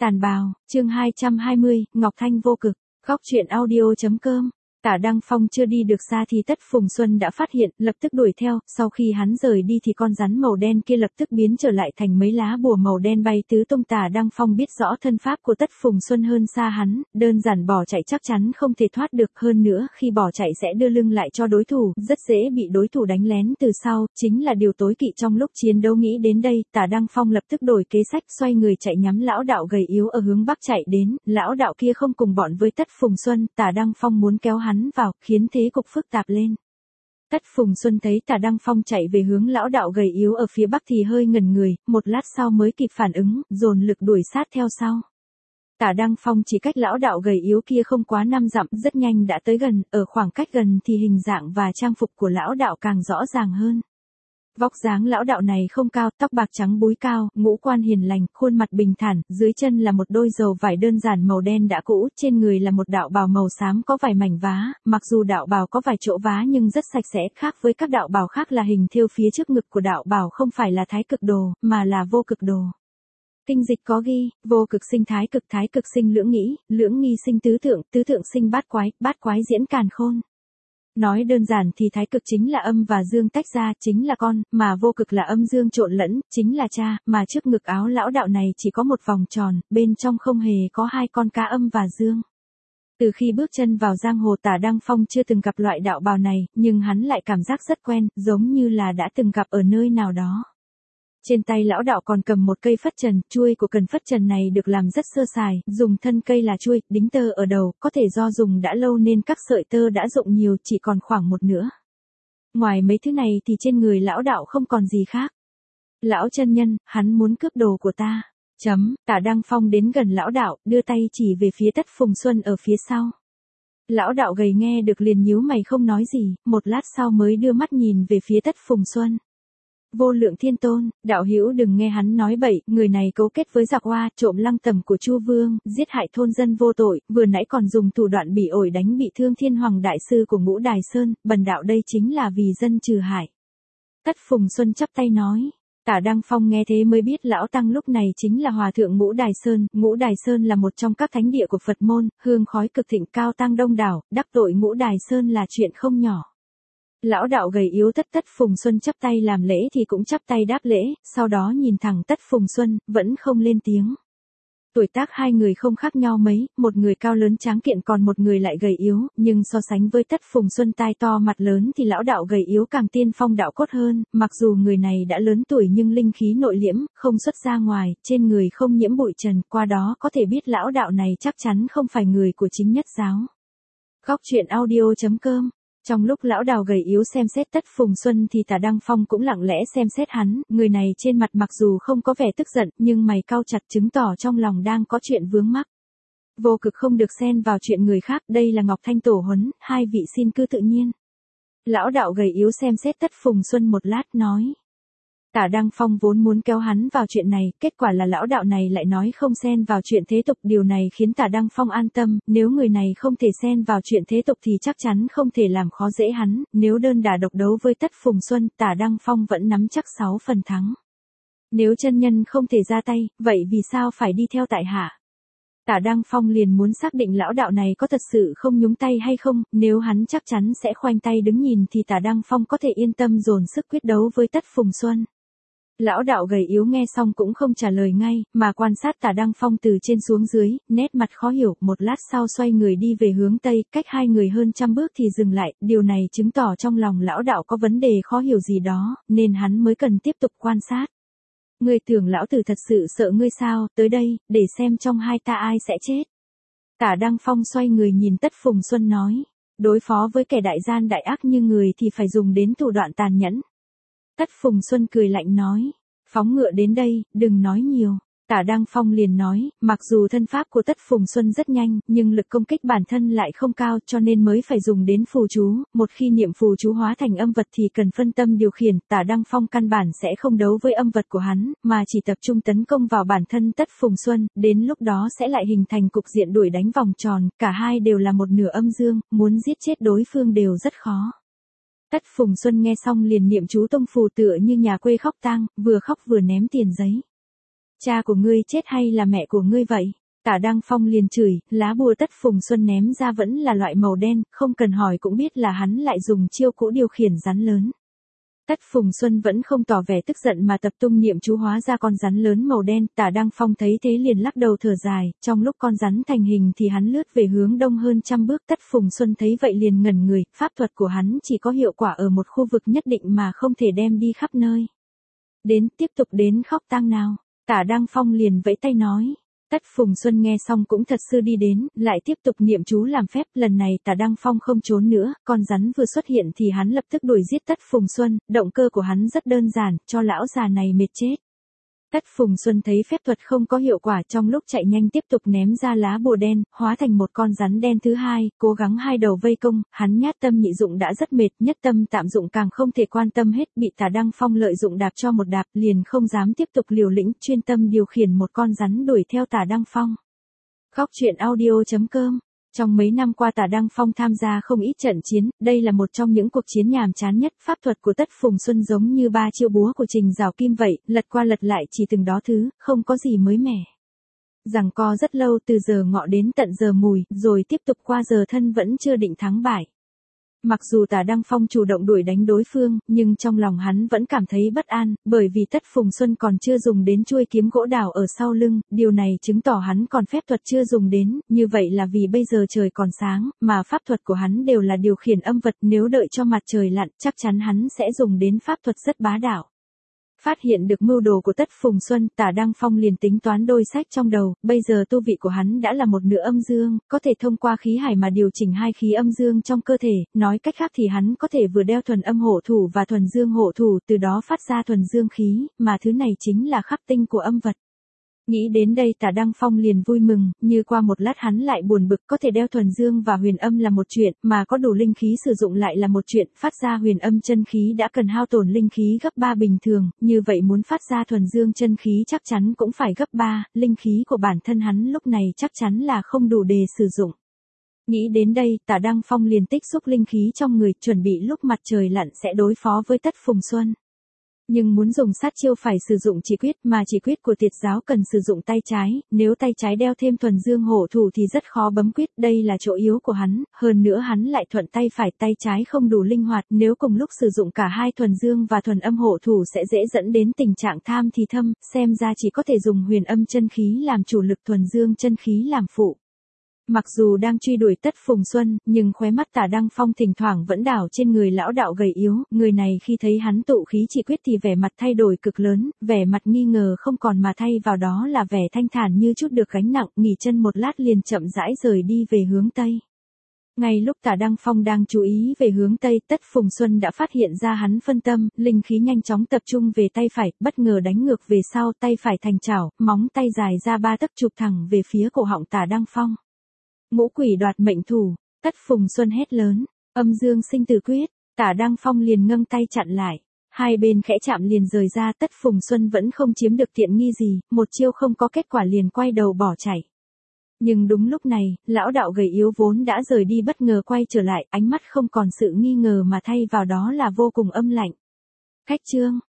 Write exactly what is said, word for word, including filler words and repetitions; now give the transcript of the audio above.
Tàn bào, chương hai trăm hai mươi, Ngọc Thanh vô cực, góc truyện audio.com. Tả Đăng Phong chưa đi được xa thì Tất Phùng Xuân đã phát hiện, lập tức đuổi theo, sau khi hắn rời đi thì con rắn màu đen kia lập tức biến trở lại thành mấy lá bùa màu đen bay tứ tung. Tả Đăng Phong biết rõ thân pháp của Tất Phùng Xuân hơn xa hắn, đơn giản bỏ chạy chắc chắn không thể thoát được, hơn nữa khi bỏ chạy sẽ đưa lưng lại cho đối thủ, rất dễ bị đối thủ đánh lén từ sau, chính là điều tối kỵ trong lúc chiến đấu. Nghĩ đến đây, Tả Đăng Phong lập tức đổi kế sách, xoay người chạy nhắm lão đạo gầy yếu ở hướng bắc chạy đến. Lão đạo kia không cùng bọn với Tất Phùng Xuân, Tả Đăng Phong muốn kéo hắn vào, khiến thế cục phức tạp lên. Tất Phùng Xuân thấy Tả Đăng Phong chạy về hướng lão đạo gầy yếu ở phía bắc thì hơi ngẩn người, một lát sau mới kịp phản ứng, dồn lực đuổi sát theo sau. Tả Đăng Phong chỉ cách lão đạo gầy yếu kia không quá năm dặm, rất nhanh đã tới gần, ở khoảng cách gần thì hình dạng và trang phục của lão đạo càng rõ ràng hơn. Vóc dáng lão đạo này không cao, tóc bạc trắng búi cao, ngũ quan hiền lành, khuôn mặt bình thản, dưới chân là một đôi dầu vải đơn giản màu đen đã cũ, trên người là một đạo bào màu xám có vài mảnh vá, mặc dù đạo bào có vài chỗ vá nhưng rất sạch sẽ, khác với các đạo bào khác là hình thêu phía trước ngực của đạo bào không phải là thái cực đồ, mà là vô cực đồ. Kinh dịch có ghi, vô cực sinh thái cực, thái cực sinh lưỡng nghĩ, lưỡng nghi sinh tứ thượng, tứ thượng sinh bát quái, bát quái diễn càn khôn. Nói đơn giản thì thái cực chính là âm và dương tách ra, chính là con, mà vô cực là âm dương trộn lẫn, chính là cha, mà trước ngực áo lão đạo này chỉ có một vòng tròn, bên trong không hề có hai con cá âm và dương. Từ khi bước chân vào giang hồ, Tả Đăng Phong chưa từng gặp loại đạo bào này, nhưng hắn lại cảm giác rất quen, giống như là đã từng gặp ở nơi nào đó. Trên tay lão đạo còn cầm một cây phất trần, chuôi của cần phất trần này được làm rất sơ sài, dùng thân cây là chuôi, đính tơ ở đầu, có thể do dùng đã lâu nên các sợi tơ đã rụng nhiều, chỉ còn khoảng một nửa. Ngoài mấy thứ này thì trên người lão đạo không còn gì khác. Lão chân nhân, hắn muốn cướp đồ của ta. Chấm, Tả Đăng Phong đến gần lão đạo, đưa tay chỉ về phía Tất Phùng Xuân ở phía sau. Lão đạo gầy nghe được liền nhíu mày không nói gì, một lát sau mới đưa mắt nhìn về phía Tất Phùng Xuân. Vô Lượng Thiên Tôn, đạo hữu đừng nghe hắn nói bậy, người này cấu kết với giặc Hoa, trộm lăng tẩm của Chu Vương, giết hại thôn dân vô tội, vừa nãy còn dùng thủ đoạn bỉ ổi đánh bị thương Thiên Hoàng đại sư của Ngũ Đài Sơn, bần đạo đây chính là vì dân trừ hại. Tất Phùng Xuân chắp tay nói. Tả Đăng Phong nghe thế mới biết lão tăng lúc này chính là Hòa thượng Ngũ Đài Sơn. Ngũ Đài Sơn là một trong các thánh địa của Phật môn, hương khói cực thịnh, cao tăng đông đảo, đắc tội Ngũ Đài Sơn là chuyện không nhỏ. Lão đạo gầy yếu Tất Tất Phùng Xuân chắp tay làm lễ thì cũng chắp tay đáp lễ, sau đó nhìn thẳng Tất Phùng Xuân, vẫn không lên tiếng. Tuổi tác hai người không khác nhau mấy, một người cao lớn tráng kiện còn một người lại gầy yếu, nhưng so sánh với Tất Phùng Xuân tai to mặt lớn thì lão đạo gầy yếu càng tiên phong đạo cốt hơn, mặc dù người này đã lớn tuổi nhưng linh khí nội liễm, không xuất ra ngoài, trên người không nhiễm bụi trần, qua đó có thể biết lão đạo này chắc chắn không phải người của chính nhất giáo. Góc truyện audio.com. Trong lúc lão đạo gầy yếu xem xét Tất Phùng Xuân thì Tả Đăng Phong cũng lặng lẽ xem xét hắn, người này trên mặt mặc dù không có vẻ tức giận, nhưng mày cau chặt chứng tỏ trong lòng đang có chuyện vướng mắc. Vô cực không được xen vào chuyện người khác, đây là Ngọc Thanh tổ huấn, hai vị xin cứ tự nhiên. Lão đạo gầy yếu xem xét Tất Phùng Xuân một lát nói. Tả Đăng Phong vốn muốn kéo hắn vào chuyện này, kết quả là lão đạo này lại nói không xen vào chuyện thế tục, điều này khiến Tả Đăng Phong an tâm, nếu người này không thể xen vào chuyện thế tục thì chắc chắn không thể làm khó dễ hắn, nếu đơn đả độc đấu với Tất Phùng Xuân, Tả Đăng Phong vẫn nắm chắc sáu phần thắng. Nếu chân nhân không thể ra tay, vậy vì sao phải đi theo tại hạ? Tả Đăng Phong liền muốn xác định lão đạo này có thật sự không nhúng tay hay không, nếu hắn chắc chắn sẽ khoanh tay đứng nhìn thì Tả Đăng Phong có thể yên tâm dồn sức quyết đấu với Tất Phùng Xuân. Lão đạo gầy yếu nghe xong cũng không trả lời ngay, mà quan sát Tả Đăng Phong từ trên xuống dưới, nét mặt khó hiểu, một lát sau xoay người đi về hướng Tây, cách hai người hơn trăm bước thì dừng lại, điều này chứng tỏ trong lòng lão đạo có vấn đề khó hiểu gì đó, nên hắn mới cần tiếp tục quan sát. Ngươi tưởng lão tử thật sự sợ ngươi sao, tới đây, để xem trong hai ta ai sẽ chết. Tả Đăng Phong xoay người nhìn Tất Phùng Xuân nói, đối phó với kẻ đại gian đại ác như người thì phải dùng đến thủ đoạn tàn nhẫn. Tất Phùng Xuân cười lạnh nói, phóng ngựa đến đây, đừng nói nhiều. Tả Đăng Phong liền nói, mặc dù thân pháp của Tất Phùng Xuân rất nhanh, nhưng lực công kích bản thân lại không cao cho nên mới phải dùng đến phù chú, một khi niệm phù chú hóa thành âm vật thì cần phân tâm điều khiển, Tả Đăng Phong căn bản sẽ không đấu với âm vật của hắn, mà chỉ tập trung tấn công vào bản thân Tất Phùng Xuân, đến lúc đó sẽ lại hình thành cục diện đuổi đánh vòng tròn, cả hai đều là một nửa âm dương, muốn giết chết đối phương đều rất khó. Tất Phùng Xuân nghe xong liền niệm chú tông phù tựa như nhà quê khóc tang, vừa khóc vừa ném tiền giấy. Cha của ngươi chết hay là mẹ của ngươi vậy? Tả Đăng Phong liền chửi, lá bùa Tất Phùng Xuân ném ra vẫn là loại màu đen, không cần hỏi cũng biết là hắn lại dùng chiêu cũ điều khiển rắn lớn. Tất Phùng Xuân vẫn không tỏ vẻ tức giận mà tập trung niệm chú hóa ra con rắn lớn màu đen, Tả Đăng Phong thấy thế liền lắc đầu thở dài, trong lúc con rắn thành hình thì hắn lướt về hướng đông hơn trăm bước. Tất Phùng Xuân thấy vậy liền ngẩn người, pháp thuật của hắn chỉ có hiệu quả ở một khu vực nhất định mà không thể đem đi khắp nơi. Đến, tiếp tục đến khóc tang nào, Tả Đăng Phong liền vẫy tay nói. Tất Phùng Xuân nghe xong cũng thật sự đi đến, lại tiếp tục niệm chú làm phép, lần này Tả Đăng Phong không trốn nữa, con rắn vừa xuất hiện thì hắn lập tức đuổi giết Tất Phùng Xuân, động cơ của hắn rất đơn giản, cho lão già này mệt chết. Tất Phùng Xuân thấy phép thuật không có hiệu quả, trong lúc chạy nhanh tiếp tục ném ra lá bùa đen, hóa thành một con rắn đen thứ hai, cố gắng hai đầu vây công, hắn nhát tâm nhị dụng đã rất mệt, nhất tâm tạm dụng càng không thể quan tâm hết, bị Tả Đăng Phong lợi dụng đạp cho một đạp, liền không dám tiếp tục liều lĩnh, chuyên tâm điều khiển một con rắn đuổi theo Tả Đăng Phong. Khóc chuyện audio chấm com. Trong mấy năm qua Tả Đăng Phong tham gia không ít trận chiến, đây là một trong những cuộc chiến nhàm chán nhất. Pháp thuật của Tất Phùng Xuân giống như ba chiêu búa của Trình Giảo Kim vậy, lật qua lật lại chỉ từng đó thứ, không có gì mới mẻ. Giằng co rất lâu, từ giờ ngọ đến tận giờ mùi, rồi tiếp tục qua giờ thân vẫn chưa định thắng bại. Mặc dù Tả Đăng Phong chủ động đuổi đánh đối phương, nhưng trong lòng hắn vẫn cảm thấy bất an, bởi vì Tất Phùng Xuân còn chưa dùng đến chuôi kiếm gỗ đào ở sau lưng, điều này chứng tỏ hắn còn phép thuật chưa dùng đến, như vậy là vì bây giờ trời còn sáng, mà pháp thuật của hắn đều là điều khiển âm vật, nếu đợi cho mặt trời lặn, chắc chắn hắn sẽ dùng đến pháp thuật rất bá đạo. Phát hiện được mưu đồ của Tất Phùng Xuân, Tả Đăng Phong liền tính toán đôi sách trong đầu, bây giờ tu vị của hắn đã là một nửa âm dương, có thể thông qua khí hải mà điều chỉnh hai khí âm dương trong cơ thể, nói cách khác thì hắn có thể vừa đeo thuần âm hộ thủ và thuần dương hộ thủ, từ đó phát ra thuần dương khí, mà thứ này chính là khắc tinh của âm vật. Nghĩ đến đây Tả Đăng Phong liền vui mừng, như qua một lát hắn lại buồn bực, có thể đeo thuần dương và huyền âm là một chuyện, mà có đủ linh khí sử dụng lại là một chuyện, phát ra huyền âm chân khí đã cần hao tổn linh khí gấp ba bình thường, như vậy muốn phát ra thuần dương chân khí chắc chắn cũng phải gấp ba, linh khí của bản thân hắn lúc này chắc chắn là không đủ để sử dụng. Nghĩ đến đây, Tả Đăng Phong liền tích xúc linh khí trong người, chuẩn bị lúc mặt trời lặn sẽ đối phó với Tất Phùng Xuân. Nhưng muốn dùng sát chiêu phải sử dụng chỉ quyết, mà chỉ quyết của Tiệt giáo cần sử dụng tay trái, nếu tay trái đeo thêm thuần dương hộ thủ thì rất khó bấm quyết, đây là chỗ yếu của hắn, hơn nữa hắn lại thuận tay phải, tay trái không đủ linh hoạt, nếu cùng lúc sử dụng cả hai thuần dương và thuần âm hộ thủ sẽ dễ dẫn đến tình trạng tham thì thâm, xem ra chỉ có thể dùng huyền âm chân khí làm chủ lực, thuần dương chân khí làm phụ. Mặc dù đang truy đuổi Tất Phùng Xuân, nhưng khóe mắt Tả Đăng Phong thỉnh thoảng vẫn đảo trên người lão đạo gầy yếu, người này khi thấy hắn tụ khí chỉ quyết thì vẻ mặt thay đổi cực lớn, vẻ mặt nghi ngờ không còn mà thay vào đó là vẻ thanh thản như chút được gánh nặng, nghỉ chân một lát liền chậm rãi rời đi về hướng Tây. Ngay lúc Tả Đăng Phong đang chú ý về hướng Tây, Tất Phùng Xuân đã phát hiện ra hắn phân tâm, linh khí nhanh chóng tập trung về tay phải, bất ngờ đánh ngược về sau, tay phải thành chảo, móng tay dài ra ba tấc chụp thẳng về phía cổ họng Tả Đăng Phong. Ngũ quỷ đoạt mệnh thủ, Tất Phùng Xuân hét lớn, âm dương sinh tử quyết, Tả Đăng Phong liền ngâng tay chặn lại, hai bên khẽ chạm liền rời ra. Tất Phùng Xuân vẫn không chiếm được tiện nghi gì, một chiêu không có kết quả liền quay đầu bỏ chạy. Nhưng đúng lúc này, lão đạo gầy yếu vốn đã rời đi bất ngờ quay trở lại, ánh mắt không còn sự nghi ngờ mà thay vào đó là vô cùng âm lạnh. Khách trương,